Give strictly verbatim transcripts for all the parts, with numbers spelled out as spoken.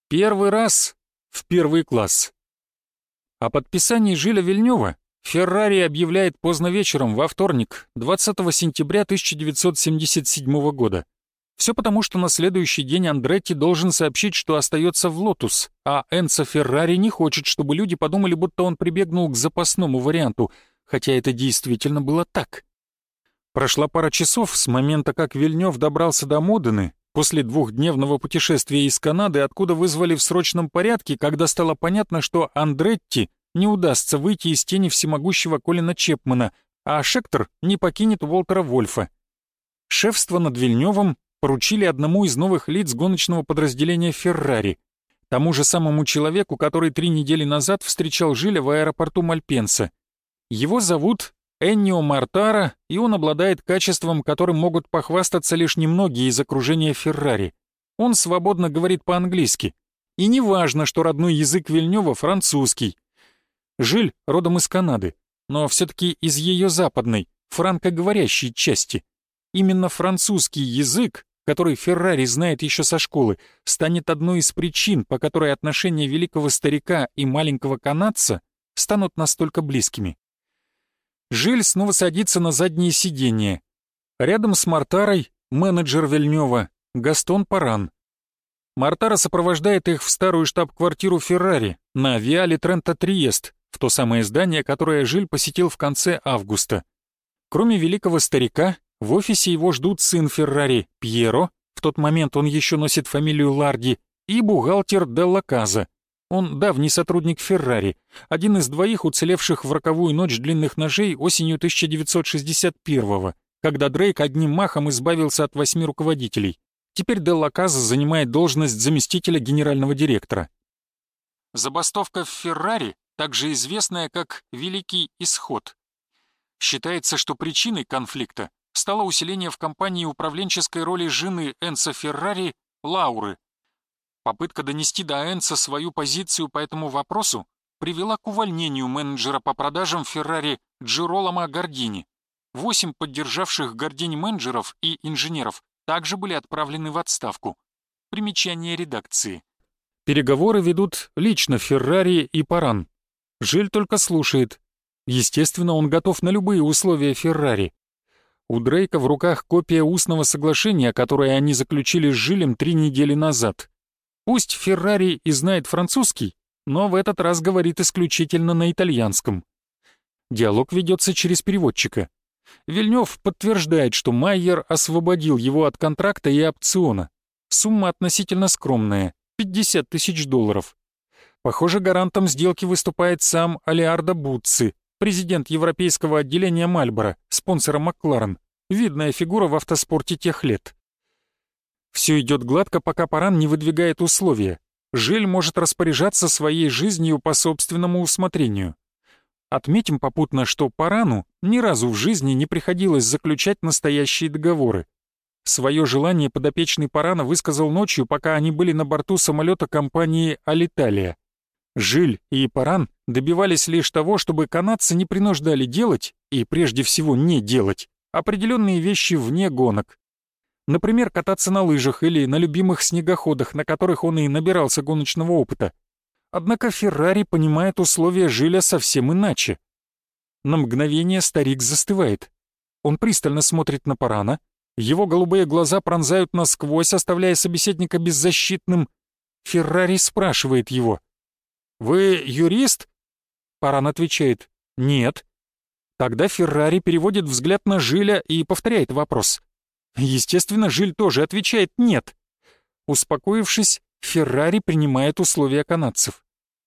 Первый раз в первый класс. О подписании Жиля Вильнёва Феррари объявляет поздно вечером во вторник, двадцатого сентября тысяча девятьсот семьдесят седьмого года. Все потому, что на следующий день Андретти должен сообщить, что остается в «Лотус», а Энцо Феррари не хочет, чтобы люди подумали, будто он прибегнул к запасному варианту, хотя это действительно было так. Прошла пара часов с момента, как Вильнёв добрался до Модены, после двухдневного путешествия из Канады, откуда вызвали в срочном порядке, когда стало понятно, что Андретти не удастся выйти из тени всемогущего Колина Чепмана, а Шектор не покинет Уолтера Вольфа. Шефство над Вильнёвым поручили одному из новых лиц гоночного подразделения «Феррари», тому же самому человеку, который три недели назад встречал Жиля в аэропорту Мальпенса. Его зовут Эннио Мортара, и он обладает качеством, которым могут похвастаться лишь немногие из окружения Феррари. Он свободно говорит по-английски. И не важно, что родной язык Вильнёва французский. Жиль родом из Канады, но все-таки из ее западной, франкоговорящей части. Именно французский язык, который Феррари знает еще со школы, станет одной из причин, по которой отношения великого старика и маленького канадца станут настолько близкими. Жиль снова садится на заднее сиденье. Рядом с Мортарой менеджер Вильнёва Гастон Паран. Мортара сопровождает их в старую штаб-квартиру Феррари на Виале Трента-Триест, в то самое здание, которое Жиль посетил в конце августа. Кроме великого старика, в офисе его ждут сын Феррари Пьеро, в тот момент он еще носит фамилию Ларди, и бухгалтер Делла Каза. Он давний сотрудник Феррари, один из двоих уцелевших в роковую ночь длинных ножей осенью тысяча девятьсот шестьдесят первого, когда Дрейк одним махом избавился от восьми руководителей. Теперь Делла Каза занимает должность заместителя генерального директора. Забастовка в Феррари, также известная как «Великий исход». Считается, что причиной конфликта стало усиление в компании управленческой роли жены Энцо Феррари Лауры. Попытка донести до Энцо свою позицию по этому вопросу привела к увольнению менеджера по продажам Феррари Джироломо Гордини. Восемь поддержавших Гордини менеджеров и инженеров также были отправлены в отставку. Примечание редакции. Переговоры ведут лично Феррари и Паран. Жиль только слушает. Естественно, он готов на любые условия Феррари. У Дрейка в руках копия устного соглашения, которое они заключили с Жилем три недели назад. Пусть Феррари и знает французский, но в этот раз говорит исключительно на итальянском. Диалог ведется через переводчика. Вильнёв подтверждает, что Майер освободил его от контракта и опциона. Сумма относительно скромная — пятьдесят тысяч долларов. Похоже, гарантом сделки выступает сам Алеардо Буцци, президент европейского отделения Мальборо, спонсора Макларен, видная фигура в автоспорте тех лет. Все идет гладко, пока Паран не выдвигает условия. Жиль может распоряжаться своей жизнью по собственному усмотрению. Отметим попутно, что Парану ни разу в жизни не приходилось заключать настоящие договоры. Свое желание подопечный Парана высказал ночью, пока они были на борту самолета компании «Алиталия». Жиль и Паран добивались лишь того, чтобы канадцы не принуждали делать, и прежде всего не делать, определенные вещи вне гонок. Например, кататься на лыжах или на любимых снегоходах, на которых он и набирался гоночного опыта. Однако Феррари понимает условия Жиля совсем иначе. На мгновение старик застывает. Он пристально смотрит на Парана, его голубые глаза пронзают насквозь, оставляя собеседника беззащитным. Феррари спрашивает его: «Вы юрист?» Паран отвечает: «Нет». Тогда Феррари переводит взгляд на Жиля и повторяет вопрос. Естественно, Жиль тоже отвечает «нет». Успокоившись, Феррари принимает условия канадцев.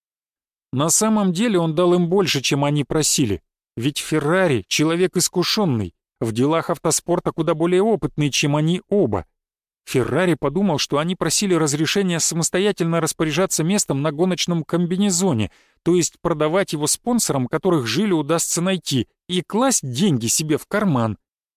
На самом деле он дал им больше, чем они просили, ведь Феррари — человек искушенный, в делах автоспорта куда более опытный, чем они оба. Феррари подумал, что они просили разрешения самостоятельно распоряжаться местом на гоночном комбинезоне, то есть продавать его спонсорам, которых Жилю удастся найти, и класть деньги себе в карман.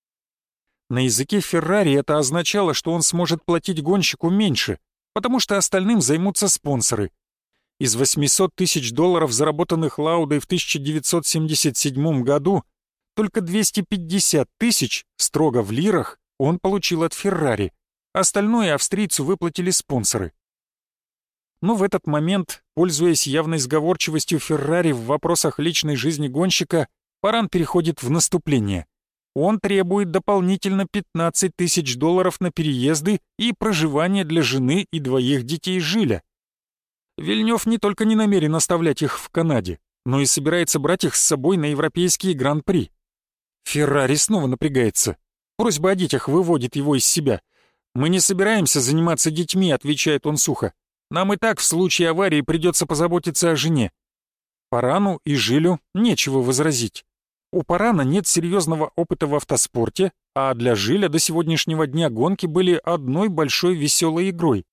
На языке Феррари это означало, что он сможет платить гонщику меньше, потому что остальным займутся спонсоры. Из восьмисот тысяч долларов, заработанных Лаудой в тысяча девятьсот семьдесят седьмом году, только двести пятьдесят тысяч, строго в лирах, он получил от Феррари. Остальное австрийцу выплатили спонсоры. Но в этот момент, пользуясь явной сговорчивостью Феррари в вопросах личной жизни гонщика, Паран переходит в наступление. Он требует дополнительно пятнадцать тысяч долларов на переезды и проживание для жены и двоих детей Жиля. Вильнёв не только не намерен оставлять их в Канаде, но и собирается брать их с собой на европейские гран-при. Феррари снова напрягается. Просьба о детях выводит его из себя. «Мы не собираемся заниматься детьми», — отвечает он сухо. «Нам и так в случае аварии придется позаботиться о жене». Парану и Жилю нечего возразить. У Парана нет серьезного опыта в автоспорте, а для Жиля до сегодняшнего дня гонки были одной большой веселой игрой.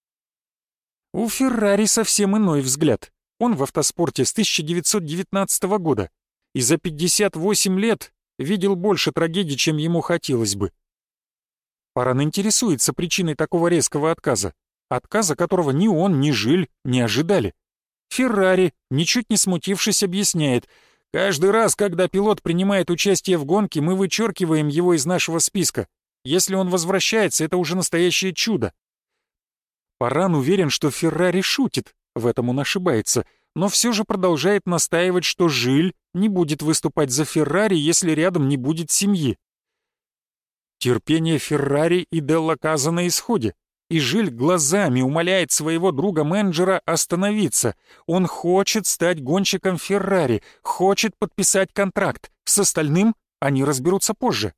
У Феррари совсем иной взгляд. Он в автоспорте с тысяча девятьсот девятнадцатого года и за пятьдесят восемь лет видел больше трагедий, чем ему хотелось бы. Паран интересуется причиной такого резкого отказа, отказа которого ни он, ни Жиль не ожидали. Феррари, ничуть не смутившись, объясняет: «Каждый раз, когда пилот принимает участие в гонке, мы вычеркиваем его из нашего списка. Если он возвращается, это уже настоящее чудо». Паран уверен, что Феррари шутит, в этом он ошибается, но все же продолжает настаивать, что Жиль не будет выступать за Феррари, если рядом не будет семьи. Терпение Феррари и Делла Каза на исходе, и Жиль глазами умоляет своего друга-менеджера остановиться. Он хочет стать гонщиком Феррари, хочет подписать контракт, с остальным они разберутся позже.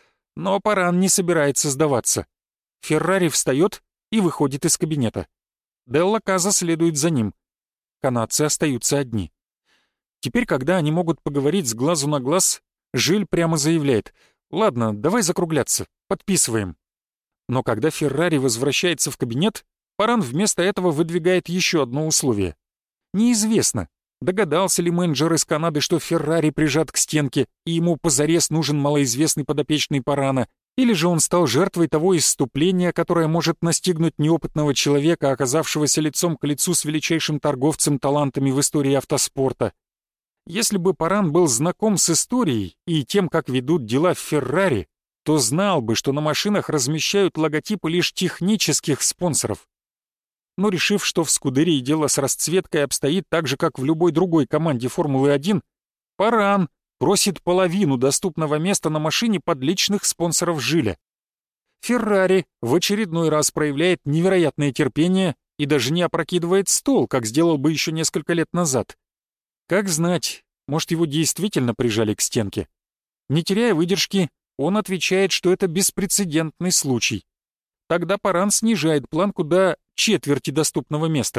Но Паран не собирается сдаваться. Феррари встает и выходит из кабинета. Делла Каза следует за ним. Канадцы остаются одни. Теперь, когда они могут поговорить с глазу на глаз, Жиль прямо заявляет: «Ладно, давай закругляться, подписываем». Но когда Феррари возвращается в кабинет, Паран вместо этого выдвигает еще одно условие. Неизвестно, догадался ли менеджер из Канады, что Феррари прижат к стенке и ему позарез нужен малоизвестный подопечный Парана, или же он стал жертвой того исступления, которое может настигнуть неопытного человека, оказавшегося лицом к лицу с величайшим торговцем талантами в истории автоспорта. Если бы Паран был знаком с историей и тем, как ведут дела в Феррари, то знал бы, что на машинах размещают логотипы лишь технических спонсоров. Но решив, что в Скудерии дело с расцветкой обстоит так же, как в любой другой команде Формулы один, Паран просит половину доступного места на машине под личных спонсоров Жиля. Феррари в очередной раз проявляет невероятное терпение и даже не опрокидывает стол, как сделал бы еще несколько лет назад. Как знать, может, его действительно прижали к стенке. Не теряя выдержки, он отвечает, что это беспрецедентный случай. Тогда Паран снижает планку до четверти доступного места.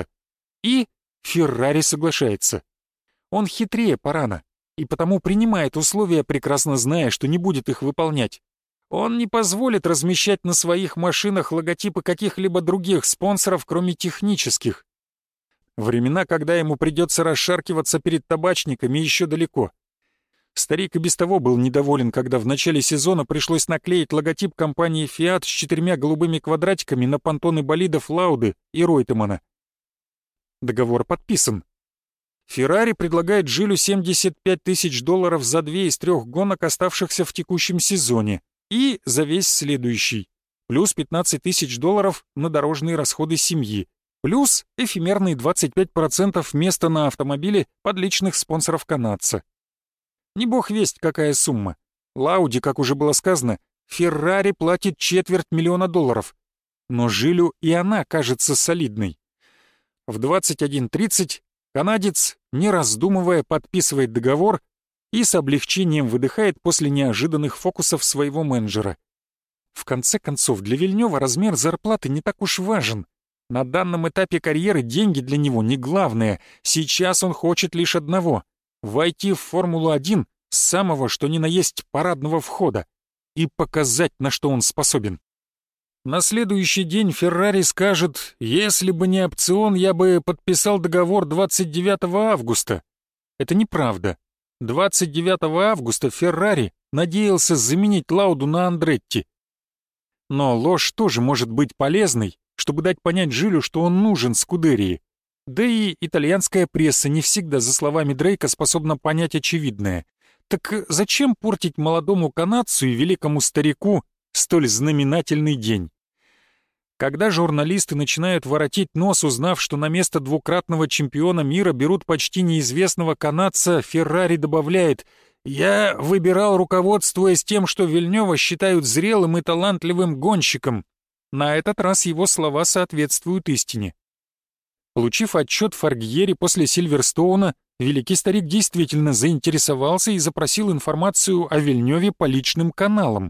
И Феррари соглашается. Он хитрее Парана и потому принимает условия, прекрасно зная, что не будет их выполнять. Он не позволит размещать на своих машинах логотипы каких-либо других спонсоров, кроме технических. Времена, когда ему придется расшаркиваться перед табачниками, еще далеко. Старик и без того был недоволен, когда в начале сезона пришлось наклеить логотип компании Fiat с четырьмя голубыми квадратиками на понтоны болидов Лауды и Ройтемана. Договор подписан. Феррари предлагает Жилю семьдесят пять тысяч долларов за две из трех гонок, оставшихся в текущем сезоне, и за весь следующий, плюс пятнадцать тысяч долларов на дорожные расходы семьи, плюс эфемерные двадцать пять процентов места на автомобиле под личных спонсоров канадца. Не бог весть, какая сумма. Лауди, как уже было сказано, Феррари платит четверть миллиона долларов. Но Жилю и она кажется солидной. В двадцать один тридцать канадец, не раздумывая, подписывает договор и с облегчением выдыхает после неожиданных фокусов своего менеджера. В конце концов, для Вильнёва размер зарплаты не так уж важен. На данном этапе карьеры деньги для него не главное. Сейчас он хочет лишь одного — войти в Формулу один с самого что ни на есть парадного входа и показать, на что он способен. На следующий день Феррари скажет: «Если бы не опцион, я бы подписал договор двадцать девятого августа». Это неправда. двадцать девятого августа Феррари надеялся заменить Лауду на Андретти. Но ложь тоже может быть полезной, чтобы дать понять Жилю, что он нужен Скудерии. Да и итальянская пресса не всегда за словами Дрейка способна понять очевидное. Так зачем портить молодому канадцу и великому старику столь знаменательный день? Когда журналисты начинают воротить нос, узнав, что на место двукратного чемпиона мира берут почти неизвестного канадца, Феррари добавляет: «Я выбирал, руководствуясь тем, что Вильнёва считают зрелым и талантливым гонщиком». На этот раз его слова соответствуют истине. Получив отчет Фаргьери после Сильверстоуна, великий старик действительно заинтересовался и запросил информацию о Вильнёве по личным каналам.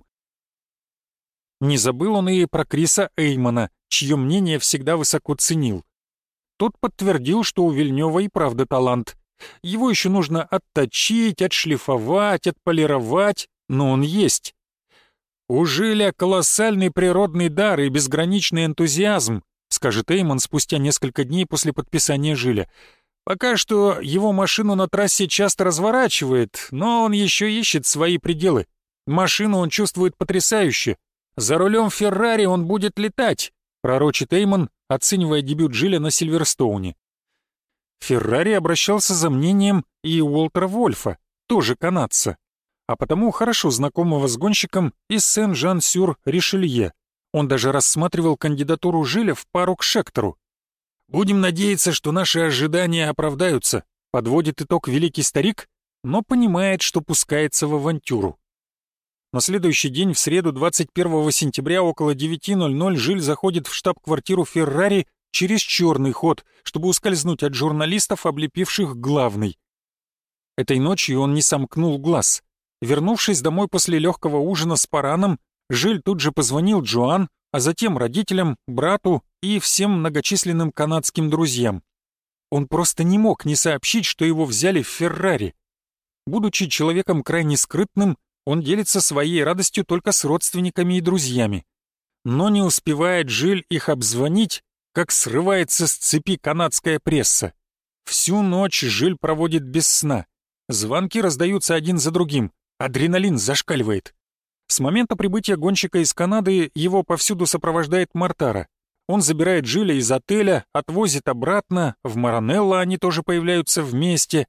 Не забыл он и про Криса Эймона, чье мнение всегда высоко ценил. Тот подтвердил, что у Вильнёва и правда талант. Его еще нужно отточить, отшлифовать, отполировать, но он есть. «У Жиля колоссальный природный дар и безграничный энтузиазм», скажет Эймон спустя несколько дней после подписания Жиля. «Пока что его машину на трассе часто разворачивает, но он еще ищет свои пределы. Машину он чувствует потрясающе. За рулем Феррари он будет летать», пророчит Эймон, оценивая дебют Жиля на Сильверстоуне. Феррари обращался за мнением и Уолтера Вольфа, тоже канадца, а потому хорошо знакомого с гонщиком из Сен-Жан-Сюр-Ришелье. Он даже рассматривал кандидатуру Жиля в пару к Шектору. «Будем надеяться, что наши ожидания оправдаются», подводит итог великий старик, но понимает, что пускается в авантюру. На следующий день, в среду, двадцать первого сентября, около девяти ноль-ноль, Жиль заходит в штаб-квартиру Феррари через черный ход, чтобы ускользнуть от журналистов, облепивших главный. Этой ночью он не сомкнул глаз. Вернувшись домой после легкого ужина с параном, Жиль тут же позвонил Джоан, а затем родителям, брату и всем многочисленным канадским друзьям. Он просто не мог не сообщить, что его взяли в Феррари. Будучи человеком крайне скрытным, он делится своей радостью только с родственниками и друзьями. Но не успевает Жиль их обзвонить, как срывается с цепи канадская пресса. Всю ночь Жиль проводит без сна. Звонки раздаются один за другим. Адреналин зашкаливает. С момента прибытия гонщика из Канады его повсюду сопровождает Мортара. Он забирает Жиля из отеля, отвозит обратно, в Маранелло они тоже появляются вместе.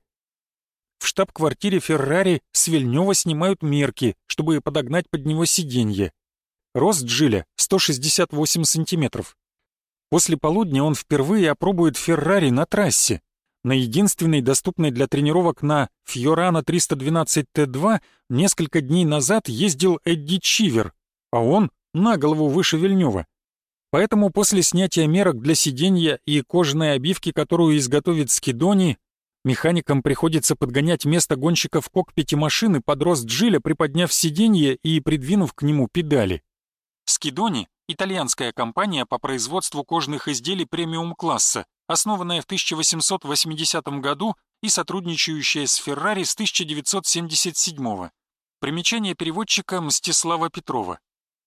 В штаб-квартире Феррари с Вильнёва снимают мерки, чтобы подогнать под него сиденье. Рост Жиля сто шестьдесят восемь сантиметров. После полудня он впервые опробует Феррари на трассе. На единственной доступной для тренировок на Фьорано триста двенадцать Т два несколько дней назад ездил Эдди Чивер, а он на голову выше Вильнёва. Поэтому после снятия мерок для сиденья и кожаной обивки, которую изготовит Скидони, механикам приходится подгонять место гонщика в кокпите машины под рост Жиля, приподняв сиденье и придвинув к нему педали. Скидони — итальянская компания по производству кожаных изделий премиум-класса, основанная в тысяча восемьсот восьмидесятом году и сотрудничающая с Феррари с тысяча девятьсот семьдесят седьмого. Примечание переводчика Мстислава Петрова.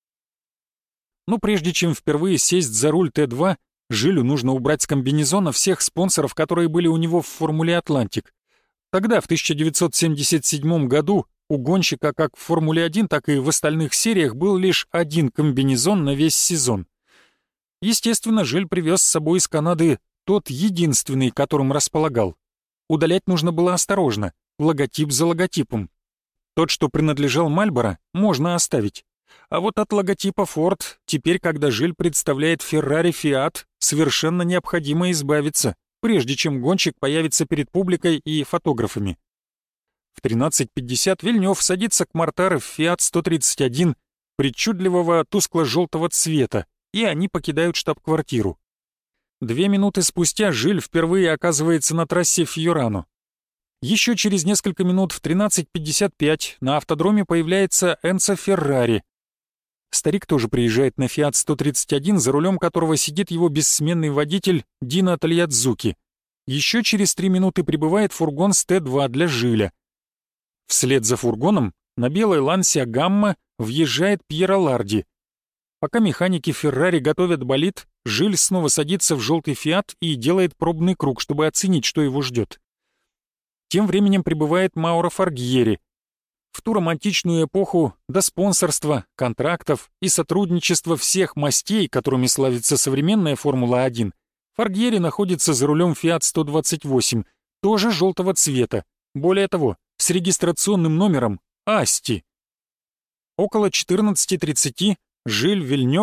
Но прежде чем впервые сесть за руль Т два, Жилю нужно убрать с комбинезона всех спонсоров, которые были у него в Формуле Атлантик. Тогда, в тысяча девятьсот семьдесят седьмом году, у гонщика как в Формуле один, так и в остальных сериях был лишь один комбинезон на весь сезон. Естественно, Жиль привез с собой из Канады тот единственный, которым располагал. Удалять нужно было осторожно, логотип за логотипом. Тот, что принадлежал Мальборо, можно оставить. А вот от логотипа Ford, теперь, когда Жиль представляет Ferrari Fiat, совершенно необходимо избавиться, прежде чем гонщик появится перед публикой и фотографами. В тринадцать пятьдесят Вильнёв садится к Мортаре в Fiat сто тридцать один причудливого тускло-желтого цвета, и они покидают штаб-квартиру. Две минуты спустя Жиль впервые оказывается на трассе Фьорано. Еще через несколько минут в тринадцать пятьдесят пять на автодроме появляется Энцо Феррари. Старик тоже приезжает на Fiat сто тридцать один, за рулем которого сидит его бессменный водитель Дино Тольядзуки. Еще через три минуты прибывает фургон с Т два для Жиля. Вслед за фургоном на белой Лансе Гамма въезжает Пьеро Ларди. Пока механики Феррари готовят болид, Жиль снова садится в желтый Фиат и делает пробный круг, чтобы оценить, что его ждет. Тем временем прибывает Мауро Фаргьери. В ту романтичную эпоху до спонсорства, контрактов и сотрудничества всех мастей, которыми славится современная Формула один, Фаргьери находится за рулем Fiat сто двадцать восемь, тоже желтого цвета, более того, с регистрационным номером Асти. Около четырнадцати тридцати Жиль Вильнёв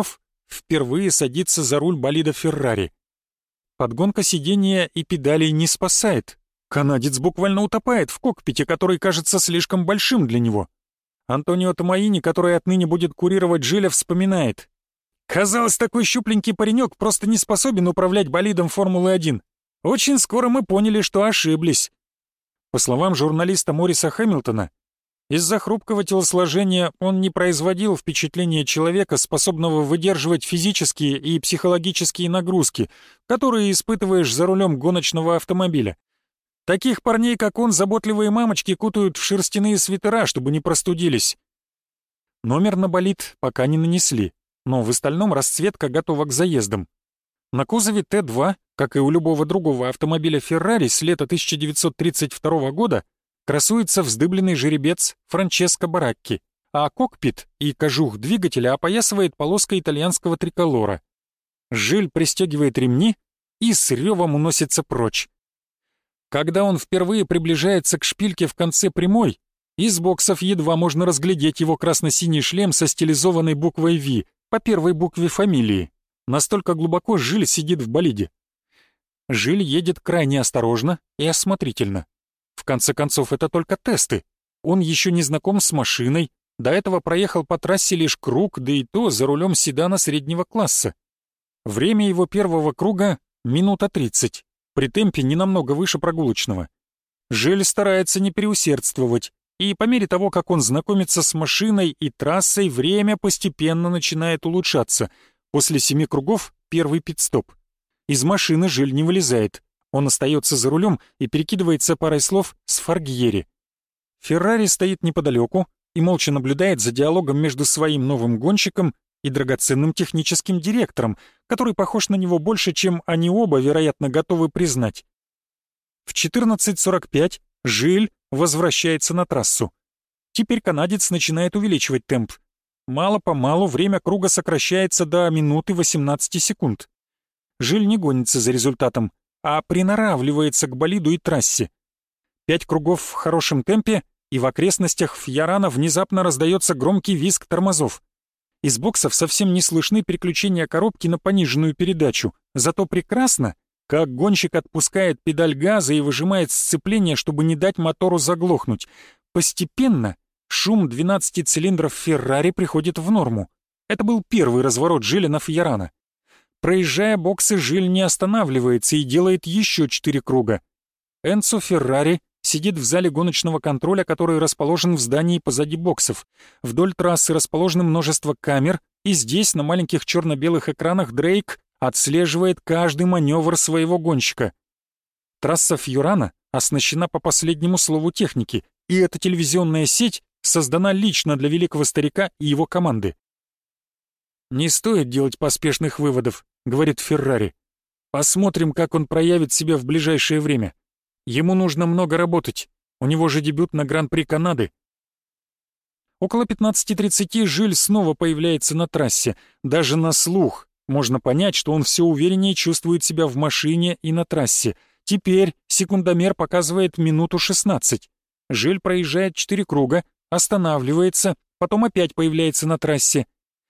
впервые садится за руль болида Феррари. Подгонка сидения и педалей не спасает. Канадец буквально утопает в кокпите, который кажется слишком большим для него. Антонио Томаини, который отныне будет курировать Жиля, вспоминает: «Казалось, такой щупленький паренек просто не способен управлять болидом Формулы один. Очень скоро мы поняли, что ошиблись». По словам журналиста Мориса Хэмилтона, из-за хрупкого телосложения он не производил впечатления человека, способного выдерживать физические и психологические нагрузки, которые испытываешь за рулем гоночного автомобиля. Таких парней, как он, заботливые мамочки кутают в шерстяные свитера, чтобы не простудились. Номер на болид пока не нанесли, но в остальном расцветка готова к заездам. На кузове Т два, как и у любого другого автомобиля Феррари с лета тысяча девятьсот тридцать второго года, красуется вздыбленный жеребец Франческо Баракки, а кокпит и кожух двигателя опоясывает полоска итальянского триколора. Жиль пристегивает ремни и с ревом уносится прочь. Когда он впервые приближается к шпильке в конце прямой, из боксов едва можно разглядеть его красно-синий шлем со стилизованной буквой «Ви» по первой букве фамилии. Настолько глубоко Жиль сидит в болиде. Жиль едет крайне осторожно и осмотрительно. В конце концов, это только тесты. Он еще не знаком с машиной, до этого проехал по трассе лишь круг, да и то за рулем седана среднего класса. Время его первого круга — минута тридцать, при темпе не намного выше прогулочного. Жиль старается не переусердствовать, и по мере того, как он знакомится с машиной и трассой, время постепенно начинает улучшаться. После семи кругов — первый пит-стоп. Из машины Жиль не вылезает. Он остается за рулем и перекидывается парой слов с Фаргьери. Феррари стоит неподалеку и молча наблюдает за диалогом между своим новым гонщиком и драгоценным техническим директором, который похож на него больше, чем они оба, вероятно, готовы признать. В четырнадцать сорок пять Жиль возвращается на трассу. Теперь канадец начинает увеличивать темп. Мало-помалу время круга сокращается до минуты восемнадцати секунд. Жиль не гонится за результатом, а приноравливается к болиду и трассе. Пять кругов в хорошем темпе, и в окрестностях Фьярана внезапно раздается громкий визг тормозов. Из боксов совсем не слышны переключения коробки на пониженную передачу, зато прекрасно, как гонщик отпускает педаль газа и выжимает сцепление, чтобы не дать мотору заглохнуть. Постепенно шум двенадцати цилиндров Феррари приходит в норму. Это был первый разворот Жиля на Фьярана. Проезжая боксы, Жиль не останавливается и делает еще четыре круга. Энцо Феррари сидит в зале гоночного контроля, который расположен в здании позади боксов. Вдоль трассы расположено множество камер, и здесь, на маленьких черно-белых экранах, Дрейк отслеживает каждый маневр своего гонщика. Трасса Фьюрана оснащена по последнему слову техники, и эта телевизионная сеть создана лично для великого старика и его команды. «Не стоит делать поспешных выводов», — говорит Феррари. «Посмотрим, как он проявит себя в ближайшее время. Ему нужно много работать. У него же дебют на Гран-при Канады». Около пятнадцати тридцати Жиль снова появляется на трассе. Даже на слух можно понять, что он все увереннее чувствует себя в машине и на трассе. Теперь секундомер показывает минуту шестнадцать. Жиль проезжает четыре круга, останавливается, потом опять появляется на трассе.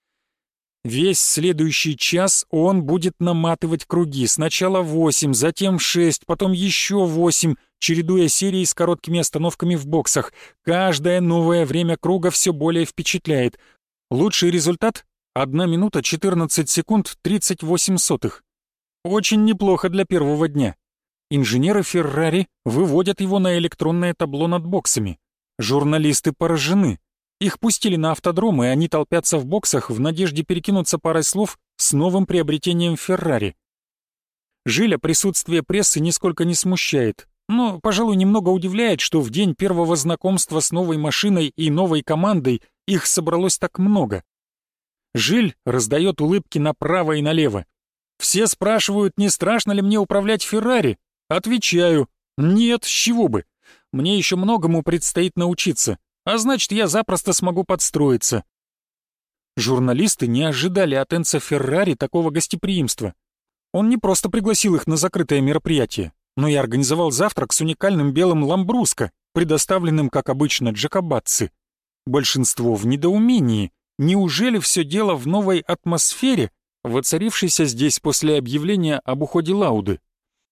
Весь следующий час он будет наматывать круги. Сначала восемь, затем шесть, потом еще восемь, чередуя серии с короткими остановками в боксах. Каждое новое время круга все более впечатляет. Лучший результат — одна минута четырнадцать секунд тридцать восемь сотых. Очень неплохо для первого дня. Инженеры Феррари выводят его на электронное табло над боксами. Журналисты поражены. Их пустили на автодром, и они толпятся в боксах в надежде перекинуться парой слов с новым приобретением Феррари. Жиля присутствие прессы нисколько не смущает, но, пожалуй, немного удивляет, что в день первого знакомства с новой машиной и новой командой их собралось так много. Жиль раздает улыбки направо и налево. Все спрашивают, не страшно ли мне управлять Феррари. Отвечаю, нет, с чего бы. Мне еще многому предстоит научиться. А значит, я запросто смогу подстроиться. Журналисты не ожидали от Энцо Феррари такого гостеприимства. Он не просто пригласил их на закрытое мероприятие, но и организовал завтрак с уникальным белым ламбруско, предоставленным, как обычно, Джакобацци. Большинство в недоумении. Неужели все дело в новой атмосфере, воцарившийся здесь после объявления об уходе Лауды.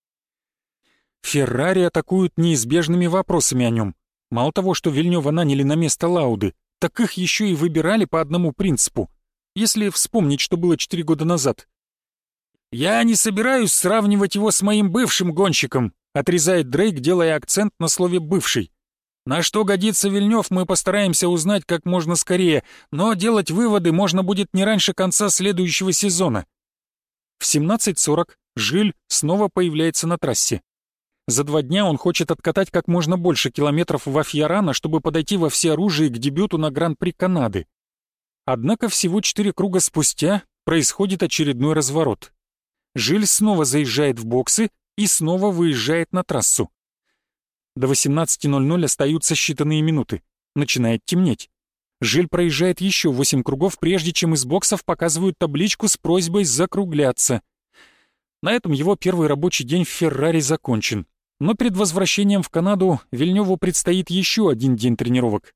Феррари атакуют неизбежными вопросами о нем. Мало того, что Вильнёва наняли на место Лауды, так их еще и выбирали по одному принципу. Если вспомнить, что было четыре года назад. «Я не собираюсь сравнивать его с моим бывшим гонщиком», отрезает Дрейк, делая акцент на слове «бывший». «На что годится Вильнёв, мы постараемся узнать как можно скорее, но делать выводы можно будет не раньше конца следующего сезона». В семнадцать сорок Жиль снова появляется на трассе. За два дня он хочет откатать как можно больше километров во Фьярано, чтобы подойти во всеоружии к дебюту на Гран-при Канады. Однако всего четыре круга спустя происходит очередной разворот. Жиль снова заезжает в боксы и снова выезжает на трассу. До восемнадцати ноль-ноль остаются считанные минуты. Начинает темнеть. Жиль проезжает еще восемь кругов, прежде чем из боксов показывают табличку с просьбой закругляться. На этом его первый рабочий день в Феррари закончен. Но перед возвращением в Канаду Вильнёву предстоит еще один день тренировок.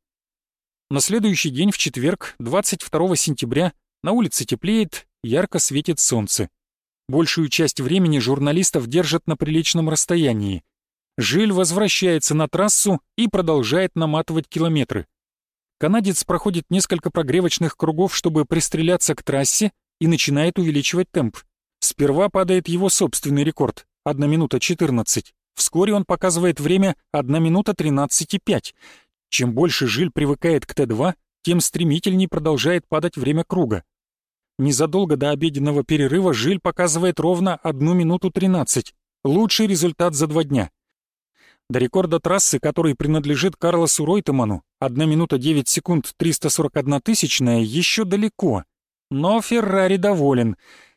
На следующий день, в четверг, двадцать второго сентября, на улице теплеет, ярко светит солнце. Большую часть времени журналистов держат на приличном расстоянии. Жиль возвращается на трассу и продолжает наматывать километры. Канадец проходит несколько прогревочных кругов, чтобы пристреляться к трассе, и начинает увеличивать темп. Сперва падает его собственный рекорд — одна минута четырнадцать. Вскоре он показывает время одна минута тринадцать и пять. Чем больше Жиль привыкает к Т два, тем стремительней продолжает падать время круга. Незадолго до обеденного перерыва Жиль показывает ровно одну минуту тринадцать. Лучший результат за два дня. До рекорда трассы, который принадлежит Карлосу Ройтеману, одна минута девять секунд триста сорок одна тысячная, еще далеко. Но Феррари доволен.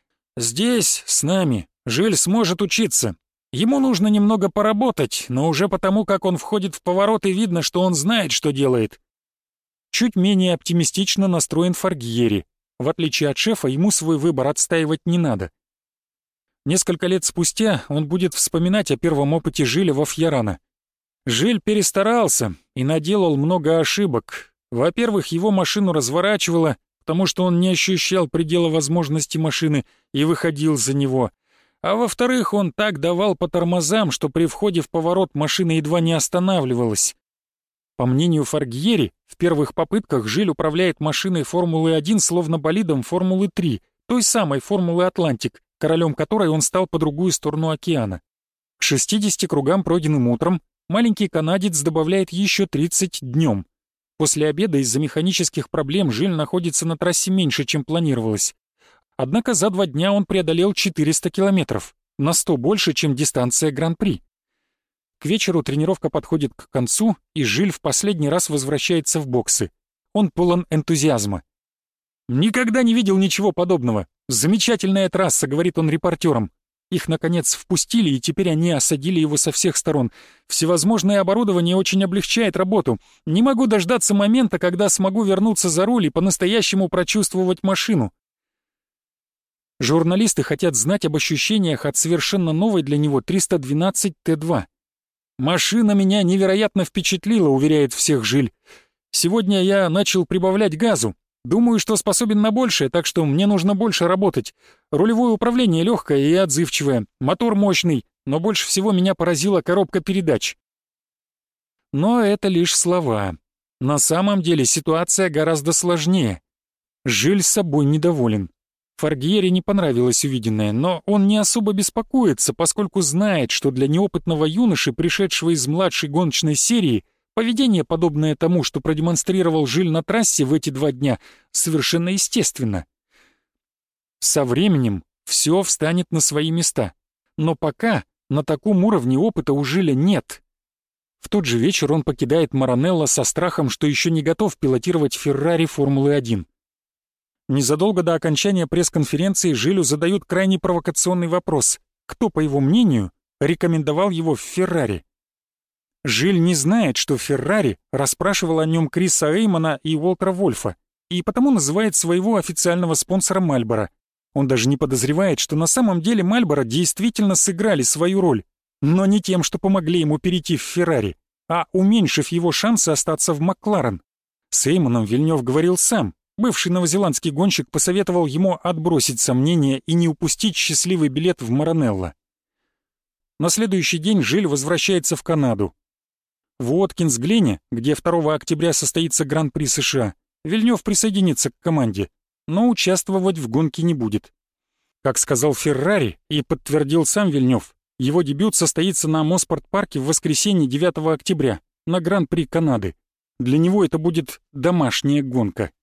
Здесь, с нами, Жиль сможет учиться. Ему нужно немного поработать, но уже потому, как он входит в повороты, видно, что он знает, что делает. Чуть менее оптимистично настроен Форгьери. В отличие от шефа, ему свой выбор отстаивать не надо. Несколько лет спустя он будет вспоминать о первом опыте Жиля во Фьярано. Жиль перестарался и наделал много ошибок. Во-первых, его машину разворачивало, потому что он не ощущал предела возможности машины и выходил за него. А во-вторых, он так давал по тормозам, что при входе в поворот машина едва не останавливалась. По мнению Форгьери, в первых попытках Жиль управляет машиной Формулы один словно болидом Формулы три, той самой Формулы Атлантик, королем которой он стал по другую сторону океана. К шестидесяти кругам, пройденным утром, маленький канадец добавляет еще тридцать днем. После обеда из-за механических проблем Жиль находится на трассе меньше, чем планировалось. Однако за два дня он преодолел четыреста километров, на сто больше, чем дистанция Гран-при. К вечеру тренировка подходит к концу, и Жиль в последний раз возвращается в боксы. Он полон энтузиазма. «Никогда не видел ничего подобного. Замечательная трасса», — говорит он репортерам. Их, наконец, впустили, и теперь они осадили его со всех сторон. «Всевозможное оборудование очень облегчает работу. Не могу дождаться момента, когда смогу вернуться за руль и по-настоящему прочувствовать машину». Журналисты хотят знать об ощущениях от совершенно новой для него триста двенадцать Т два. «Машина меня невероятно впечатлила», — уверяет всех Жиль. «Сегодня я начал прибавлять газу. Думаю, что способен на большее, так что мне нужно больше работать. Рулевое управление легкое и отзывчивое, мотор мощный, но больше всего меня поразила коробка передач». Но это лишь слова. На самом деле ситуация гораздо сложнее. Жиль с собой недоволен. Форгьери не понравилось увиденное, но он не особо беспокоится, поскольку знает, что для неопытного юноши, пришедшего из младшей гоночной серии, поведение, подобное тому, что продемонстрировал Жиль на трассе в эти два дня, совершенно естественно. Со временем все встанет на свои места, но пока на таком уровне опыта у Жиля нет. В тот же вечер он покидает Маранелло со страхом, что еще не готов пилотировать Феррари Формулы один. Незадолго до окончания пресс-конференции Жилю задают крайне провокационный вопрос: кто, по его мнению, рекомендовал его в Феррари? Жиль не знает, что Феррари расспрашивал о нем Криса Эймона и Уолтера Вольфа, и потому называет своего официального спонсора Мальборо. Он даже не подозревает, что на самом деле Мальборо действительно сыграли свою роль, но не тем, что помогли ему перейти в Феррари, а уменьшив его шансы остаться в Макларен. С Эймоном Вильнёв говорил сам, Бывший новозеландский гонщик посоветовал ему отбросить сомнения и не упустить счастливый билет в Маранелло. На следующий день Жиль возвращается в Канаду. В Уоткинс-Глене, где второго октября состоится Гран-при США, Вильнёв присоединится к команде, но участвовать в гонке не будет. Как сказал Феррари и подтвердил сам Вильнёв, его дебют состоится на Моспорт-парке в воскресенье девятого октября на Гран-при Канады. Для него это будет домашняя гонка.